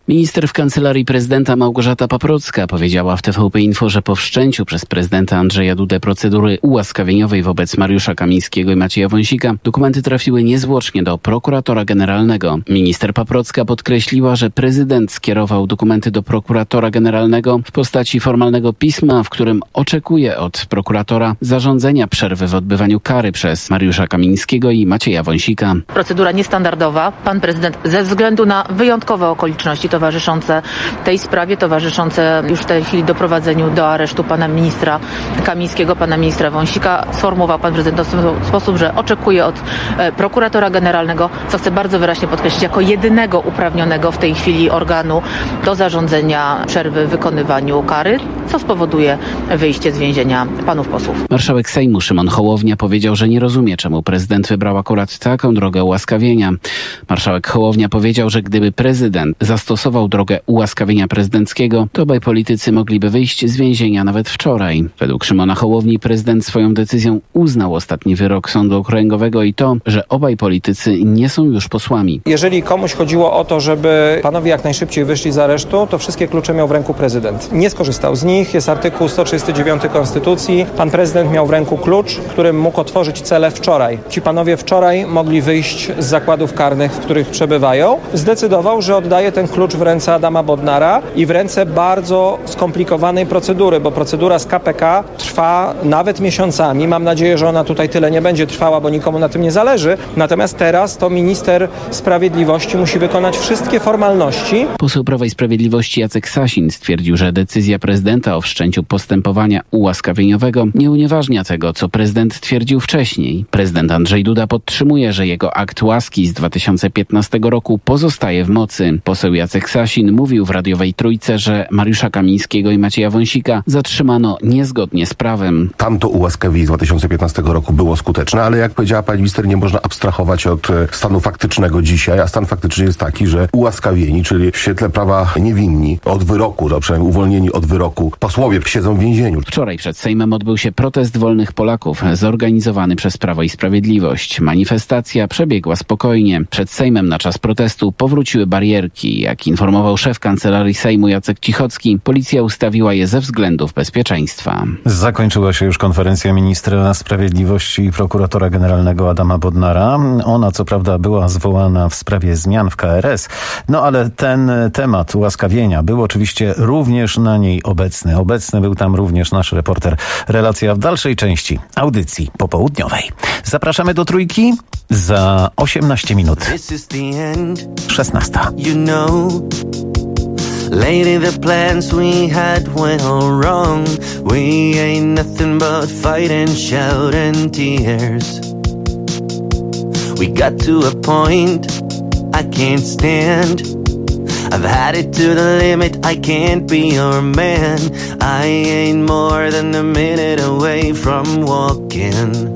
Minister w Kancelarii Prezydenta Małgorzata Paprocka powiedziała w TVP Info, że po wszczęciu przez prezydenta Andrzeja Dudę procedury ułaskawieniowej wobec Mariusza Kamińskiego i Macieja Wąsika dokumenty trafiły niezwłocznie do prokuratora generalnego. Minister Paprocka podkreśliła, że prezydent skierował dokumenty do prokuratora generalnego w postaci formalnego pisma, w którym oczekuje od prokuratora zarządzenia przerwy w odbywaniu kary przez Mariusza Kamińskiego i Macieja Wąsika. Procedura niestandardowa. Pan prezydent ze względu na wyjątkowe okoliczności towarzyszące tej sprawie, towarzyszące już w tej chwili doprowadzeniu do aresztu pana ministra Kamińskiego, pana ministra Wąsika, sformułował pan prezydent w ten sposób, że oczekuje od prokuratora generalnego, co chcę bardzo wyraźnie podkreślić, jako jedynego uprawnionego w tej chwili organu do zarządzenia przerwy w wykonywaniu kary, co spowoduje wyjście z więzienia panów posłów. Marszałek Sejmu Szymon Hołownia powiedział, że nie rozumie, czemu prezydent wybrał akurat taką drogę ułaskawienia. Marszałek Hołownia powiedział, że gdyby prezydent zastosował drogę ułaskawienia prezydenckiego, to obaj politycy mogliby wyjść z więzienia nawet wczoraj. Według Szymona Hołowni prezydent swoją decyzją uznał ostatni wyrok Sądu Okręgowego i to, że obaj politycy nie są już posłami. Jeżeli komuś chodziło o to, żeby panowie jak najszybciej wyszli z aresztu, to wszystkie klucze miał w ręku prezydent. Nie skorzystał z nich. Jest artykuł 139 Konstytucji. Pan prezydent miał w ręku klucz, którym mógł otworzyć cele wczoraj. Ci panowie wczoraj mogli wyjść z zakładów karnych, w których przebywają. Zdecydował, że oddaje ten klucz w ręce Adama Bodnara i w ręce bardzo skomplikowanej procedury, bo procedura z KPK trwa nawet miesiącami. Mam nadzieję, że ona tutaj tyle nie będzie trwała, bo nikomu na tym nie zależy. Natomiast teraz to minister sprawiedliwości musi wykonać wszystkie formalności. Poseł Prawa i Sprawiedliwości Jacek Sasin stwierdził, że decyzja prezydenta o wszczęciu postępowania ułaskawieniowego nie unieważnia tego, co prezydent twierdził wcześniej. Prezydent Andrzej Duda podtrzymuje, że jego akt łaski z 2015 roku pozostaje w mocy. Poseł Jacek Sasin mówił w radiowej Trójce, że Mariusza Kamińskiego i Macieja Wąsika zatrzymano niezgodnie z prawem. Tamto ułaskawienie z 2015 roku było skuteczne, ale jak powiedziała pani minister, nie można abstrahować od stanu faktycznego dzisiaj, a stan faktyczny jest taki, że ułaskawieni, czyli w świetle prawa niewinni od wyroku, przynajmniej uwolnieni od wyroku, posłowie siedzą w więzieniu. Wczoraj przed Sejmem odbył się protest wolnych Polaków zorganizowany przez Prawo i Sprawiedliwość. Manifestacja przebiegła spokojnie. Przed Sejmem na czas protestu powróciły barierki. Jak informował szef Kancelarii Sejmu Jacek Cichocki, policja ustawiła je ze względów bezpieczeństwa. Zakończyła się już konferencja ministra sprawiedliwości i prokuratora generalnego Adama Bodnara. Ona co prawda była zwołana w sprawie zmian w KRS, no ale ten temat ułaskawienia był oczywiście również na niej obecny. Obecny był tam również nasz reporter. Relacja w dalszej części audycji popołudniowej. Zapraszamy do Trójki za 18 minut. 16. Lately the plans we had went all wrong. We ain't nothing but fight and shout and tears. We got to a point I can't stand. I've had it to the limit, I can't be your man. I ain't more than a minute away from walking.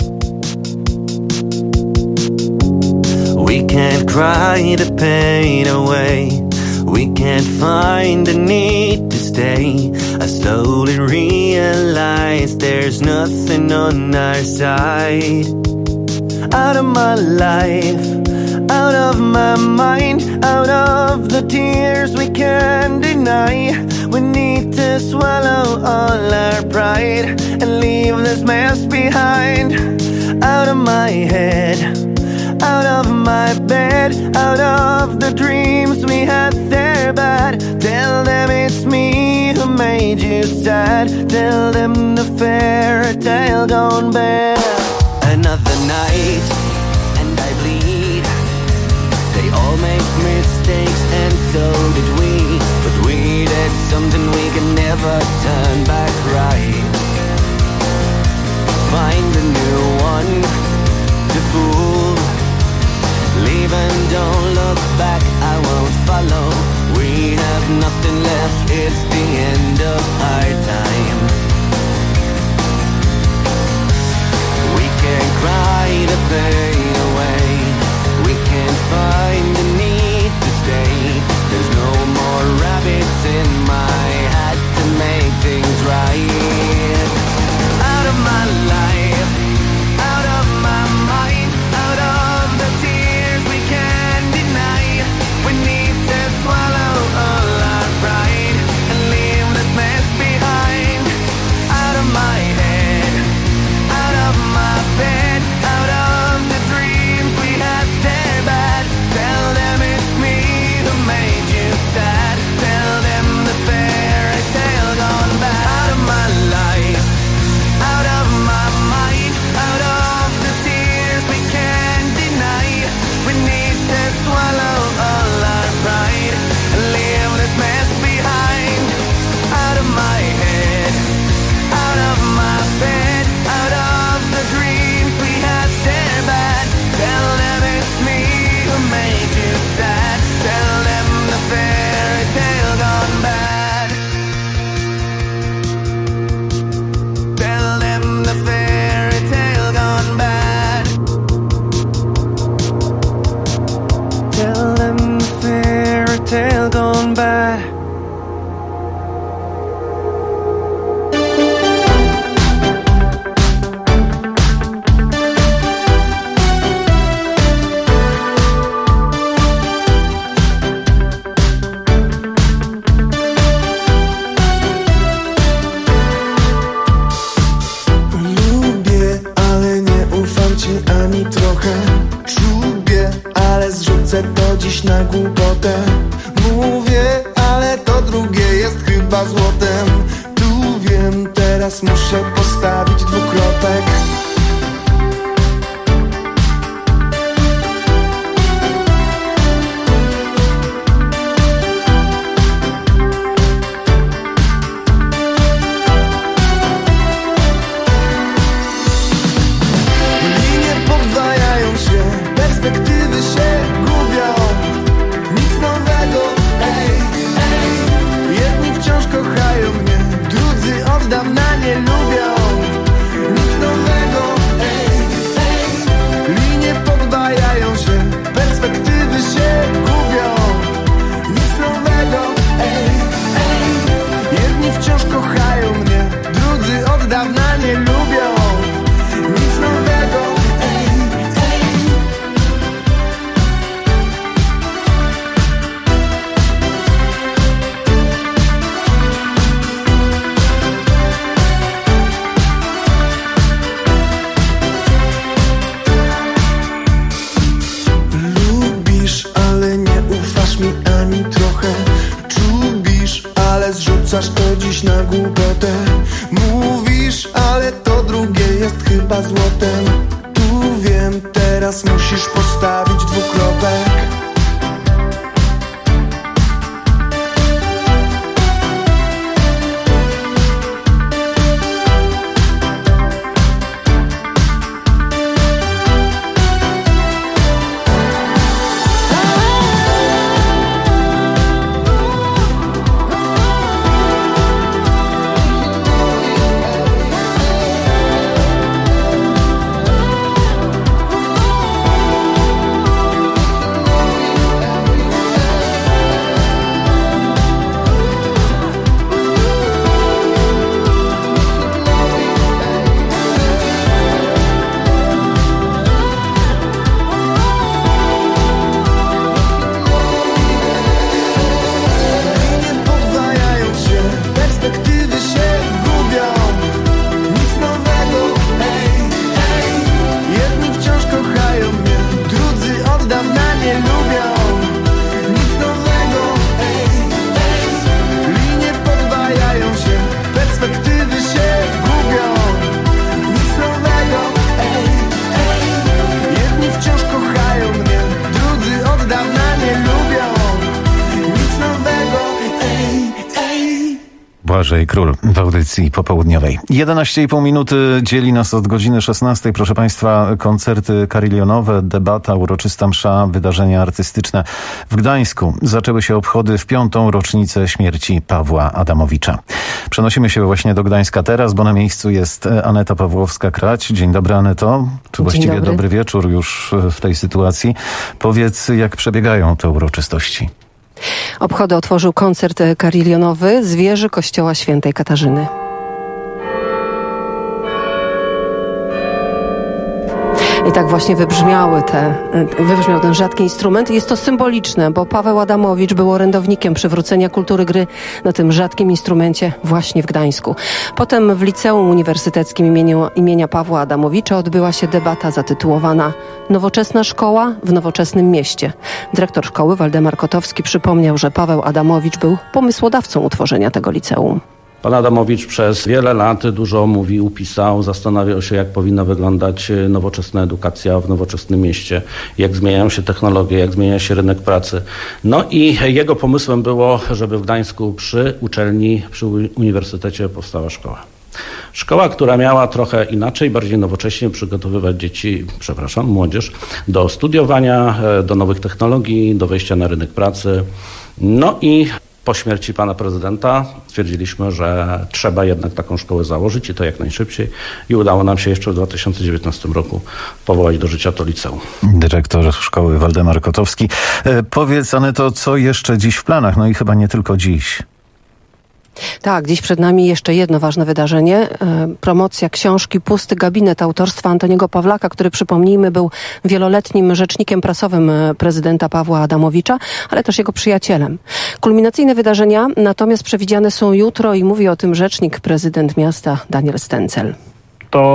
We can't cry the pain away. We can't find the need to stay. I slowly realize there's nothing on our side. Out of my life, out of my mind, out of the tears we can't deny. We need to swallow all our pride and leave this mess behind. Out of my head, out of my bed, out of the dreams we had there bad. Tell them it's me who made you sad. Tell them the fairy tale gone bad. Another night and I bleed. They all make mistakes and so did we. But we did something we can never turn back right. Find a new one to fool. Leave and don't look back, I won't follow. We have nothing left, it's the end of our time. We can't cry the pain away. We can't find the need to stay. There's no more rabbits in my hat to make things right. Out of my life, out of my mind, out of the tears we can't deny. We need to swallow serce to dziś na głupotę. Mówię, ale to drugie jest chyba złotem. Tu wiem, teraz muszę postawić dwukropek. Perspektywy się gubią, nic nowego, jedni wciąż kochają mnie, drudzy od dawna nie lubią, nic nowego, linie podwajają się, perspektywy się gubią, nic nowego, jedni wciąż kochają mnie, drudzy od dawna nie lubią, nic nowego. Zrzucasz to dziś na głupotę. Mówisz, ale to drugie jest chyba złotem. Tu wiem, teraz musisz postawić dwukropek. Błażej Król w audycji popołudniowej. 11,5 minuty dzieli nas od godziny 16. Proszę Państwa, koncerty karylionowe, debata, uroczysta msza, wydarzenia artystyczne. W Gdańsku zaczęły się obchody w 5. rocznicę śmierci Pawła Adamowicza. Przenosimy się właśnie do Gdańska teraz, bo na miejscu jest Aneta Pawłowska-Krać. Dzień dobry, Aneto. Czy właściwie dobry wieczór już w tej sytuacji. Powiedz, jak przebiegają te uroczystości. Obchody otworzył koncert karylionowy z wieży kościoła świętej Katarzyny. I tak właśnie wybrzmiał ten rzadki instrument. Jest to symboliczne, bo Paweł Adamowicz był orędownikiem przywrócenia kultury gry na tym rzadkim instrumencie właśnie w Gdańsku. Potem w Liceum Uniwersyteckim imienia Pawła Adamowicza odbyła się debata zatytułowana Nowoczesna szkoła w nowoczesnym mieście. Dyrektor szkoły Waldemar Kotowski przypomniał, że Paweł Adamowicz był pomysłodawcą utworzenia tego liceum. Pan Adamowicz przez wiele lat dużo mówił, pisał, zastanawiał się, jak powinna wyglądać nowoczesna edukacja w nowoczesnym mieście, jak zmieniają się technologie, jak zmienia się rynek pracy. No i jego pomysłem było, żeby w Gdańsku przy uczelni, przy uniwersytecie powstała szkoła. Szkoła, która miała trochę inaczej, bardziej nowocześnie przygotowywać młodzież do studiowania, do nowych technologii, do wejścia na rynek pracy. No i po śmierci pana prezydenta stwierdziliśmy, że trzeba jednak taką szkołę założyć i to jak najszybciej. I udało nam się jeszcze w 2019 roku powołać do życia to liceum. Dyrektor szkoły Waldemar Kotowski. Powiedz, Aneto, co jeszcze dziś w planach? No i chyba nie tylko dziś. Tak, dziś przed nami jeszcze jedno ważne wydarzenie. Promocja książki Pusty gabinet autorstwa Antoniego Pawlaka, który, przypomnijmy, był wieloletnim rzecznikiem prasowym prezydenta Pawła Adamowicza, ale też jego przyjacielem. Kulminacyjne wydarzenia natomiast przewidziane są jutro i mówi o tym rzecznik, prezydent miasta Daniel Stencel. To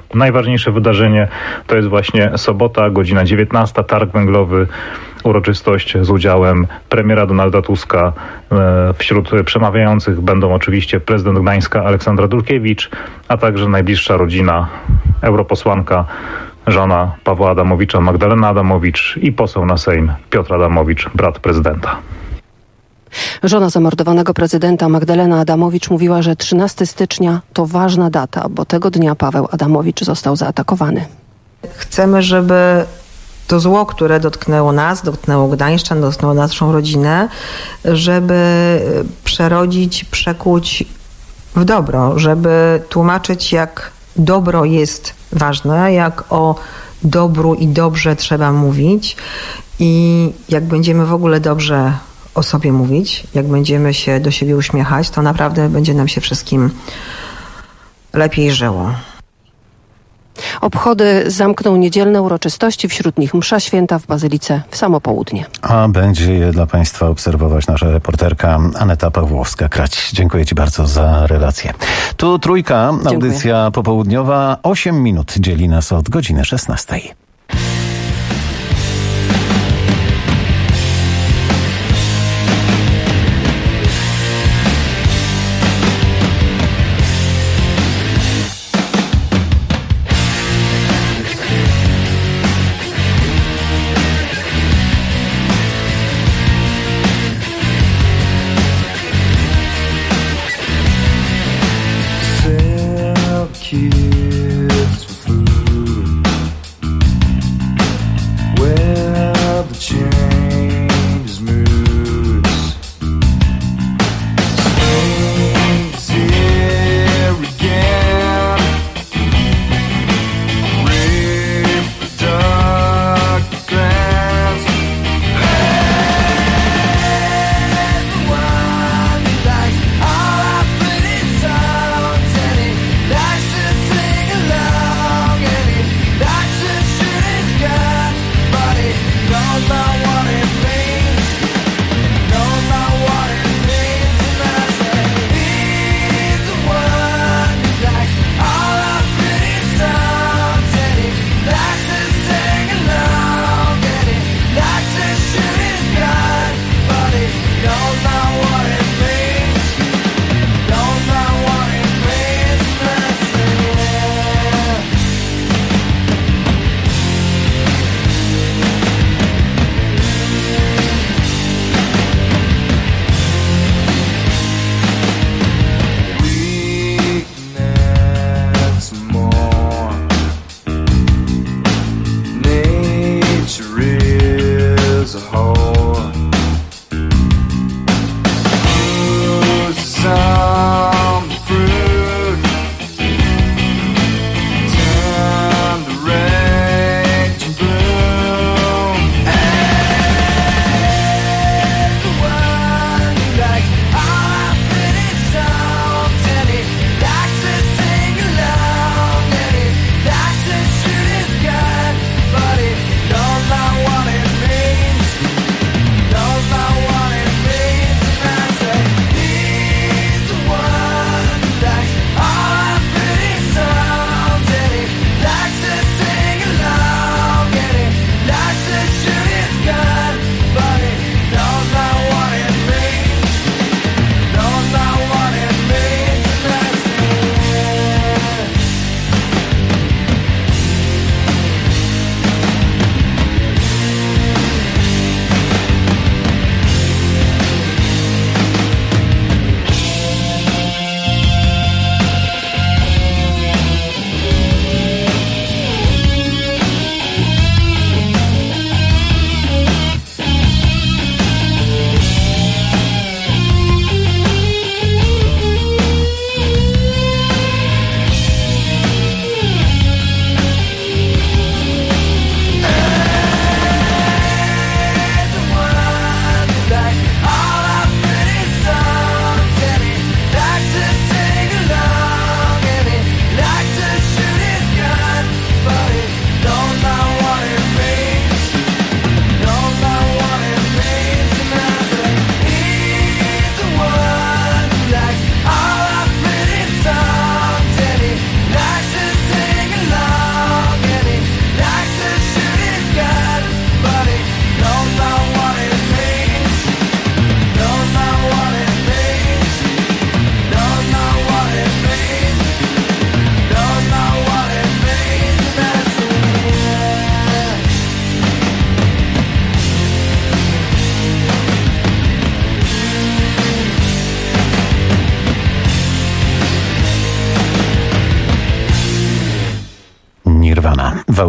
Najważniejsze wydarzenie to jest właśnie sobota, godzina 19, targ węglowy, uroczystość z udziałem premiera Donalda Tuska. Wśród przemawiających będą oczywiście prezydent Gdańska Aleksandra Dulkiewicz, a także najbliższa rodzina, europosłanka, żona Pawła Adamowicza Magdalena Adamowicz i poseł na Sejm Piotr Adamowicz, brat prezydenta. Żona zamordowanego prezydenta Magdalena Adamowicz mówiła, że 13 stycznia to ważna data, bo tego dnia Paweł Adamowicz został zaatakowany. Chcemy, żeby to zło, które dotknęło nas, dotknęło Gdańszczan, dotknęło naszą rodzinę, żeby przerodzić, przekuć w dobro, żeby tłumaczyć, jak dobro jest ważne, jak o dobru i dobrze trzeba mówić i jak będziemy w ogóle dobrze o sobie mówić, jak będziemy się do siebie uśmiechać, to naprawdę będzie nam się wszystkim lepiej żyło. Obchody zamkną niedzielne uroczystości, wśród nich msza święta w Bazylice w samo południe. A będzie je dla Państwa obserwować nasza reporterka Aneta Pawłowska-Krać. Dziękuję Ci bardzo za relację. Tu Trójka, audycja popołudniowa. 8 minut dzieli nas od godziny 16.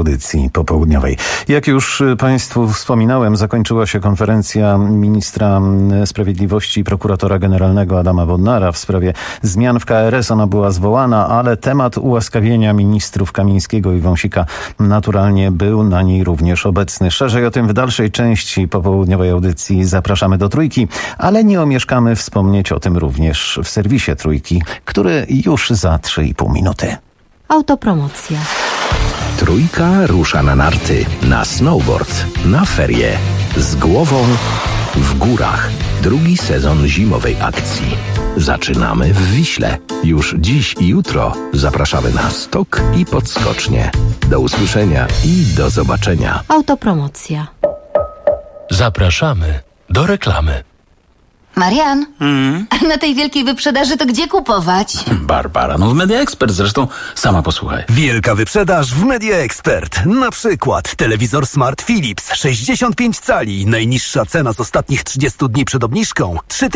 audycji popołudniowej. Jak już Państwu wspominałem, zakończyła się konferencja ministra sprawiedliwości i prokuratora generalnego Adama Bodnara w sprawie zmian w KRS. Ona była zwołana, ale temat ułaskawienia ministrów Kamińskiego i Wąsika naturalnie był na niej również obecny. Szerzej o tym w dalszej części popołudniowej audycji zapraszamy do Trójki, ale nie omieszkamy wspomnieć o tym również w serwisie Trójki, który już za 3,5 minuty. Autopromocja. Trójka rusza na narty, na snowboard, na ferie. Z głową w górach. Drugi sezon zimowej akcji. Zaczynamy w Wiśle. Już dziś i jutro zapraszamy na stok i podskocznie. Do usłyszenia i do zobaczenia. Autopromocja. Zapraszamy do reklamy. Marian, a na tej wielkiej wyprzedaży to gdzie kupować? Barbara, w Media Expert zresztą, sama posłuchaj. Wielka wyprzedaż w Media Expert. Na przykład telewizor Smart Philips 65 cali. Najniższa cena z ostatnich 30 dni przed obniżką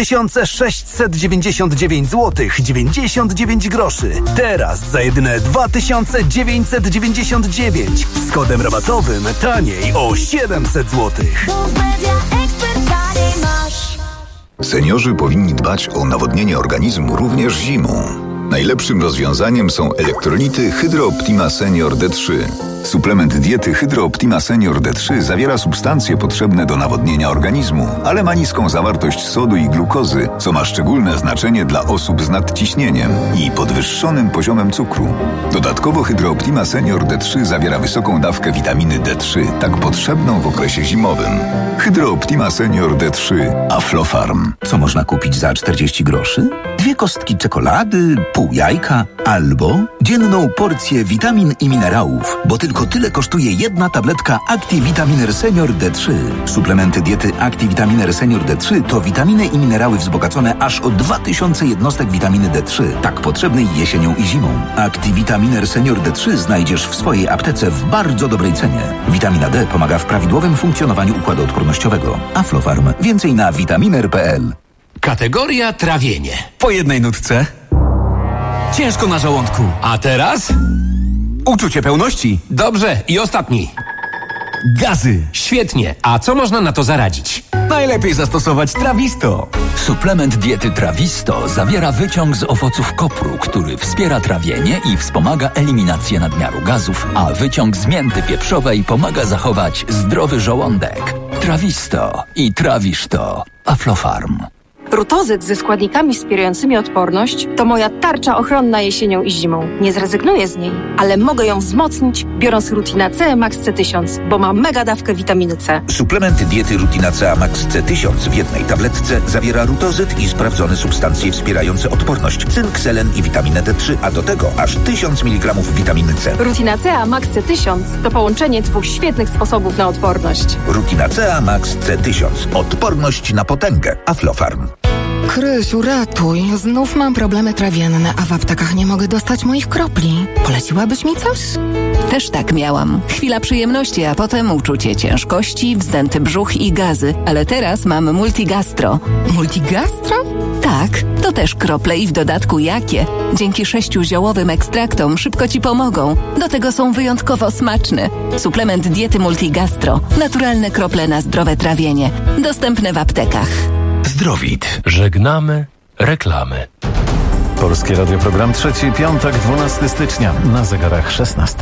3699 zł 99 groszy. Teraz za jedyne 2999 z kodem rabatowym taniej o 700 zł. Seniorzy powinni dbać o nawodnienie organizmu również zimą. Najlepszym rozwiązaniem są elektrolity Hydro Optima Senior D3. Suplement diety Hydro Optima Senior D3 zawiera substancje potrzebne do nawodnienia organizmu, ale ma niską zawartość sodu i glukozy, co ma szczególne znaczenie dla osób z nadciśnieniem i podwyższonym poziomem cukru. Dodatkowo Hydro Optima Senior D3 zawiera wysoką dawkę witaminy D3, tak potrzebną w okresie zimowym. Hydro Optima Senior D3 Aflofarm. Co można kupić za 40 groszy? 2 kostki czekolady, pół jajka albo dzienną porcję witamin i minerałów, bo tylko tyle kosztuje jedna tabletka ActiVitaminer Senior D3. Suplementy diety ActiVitaminer Senior D3 to witaminy i minerały wzbogacone aż o 2000 jednostek witaminy D3, tak potrzebnej jesienią i zimą. ActiVitaminer Senior D3 znajdziesz w swojej aptece w bardzo dobrej cenie. Witamina D pomaga w prawidłowym funkcjonowaniu układu odpornościowego. Aflofarm. Więcej na vitaminer.pl. Kategoria trawienie. Po jednej nutce. Ciężko na żołądku. A teraz? Uczucie pełności. Dobrze. I ostatni. Gazy. Świetnie. A co można na to zaradzić? Najlepiej zastosować Trawisto. Suplement diety Trawisto zawiera wyciąg z owoców kopru, który wspiera trawienie i wspomaga eliminację nadmiaru gazów, a wyciąg z mięty pieprzowej pomaga zachować zdrowy żołądek. Trawisto i trawisz to. Aflofarm. Rutozyt ze składnikami wspierającymi odporność to moja tarcza ochronna jesienią i zimą. Nie zrezygnuję z niej, ale mogę ją wzmocnić, biorąc Rutina C Max C1000, bo ma mega dawkę witaminy C. Suplement diety Rutina C Max C1000 w jednej tabletce zawiera rutozyt i sprawdzone substancje wspierające odporność, cynk, selen i witaminę D3, a do tego aż 1000 mg witaminy C. Rutina C Max C1000 to połączenie 2 świetnych sposobów na odporność. Rutina C Max C1000. Odporność na potęgę. Aflofarm. Krysiu, ratuj. Znów mam problemy trawienne, a w aptekach nie mogę dostać moich kropli. Poleciłabyś mi coś? Też tak miałam. Chwila przyjemności, a potem uczucie ciężkości, wzdęty brzuch i gazy. Ale teraz mam Multigastro. Multigastro? Tak, to też krople i w dodatku jakie. Dzięki 6 ziołowym ekstraktom szybko Ci pomogą. Do tego są wyjątkowo smaczne. Suplement diety Multigastro. Naturalne krople na zdrowe trawienie. Dostępne w aptekach. Zdrowit. Żegnamy reklamy. Polskie Radio, program 3, piątek, 12 stycznia, na zegarach 16.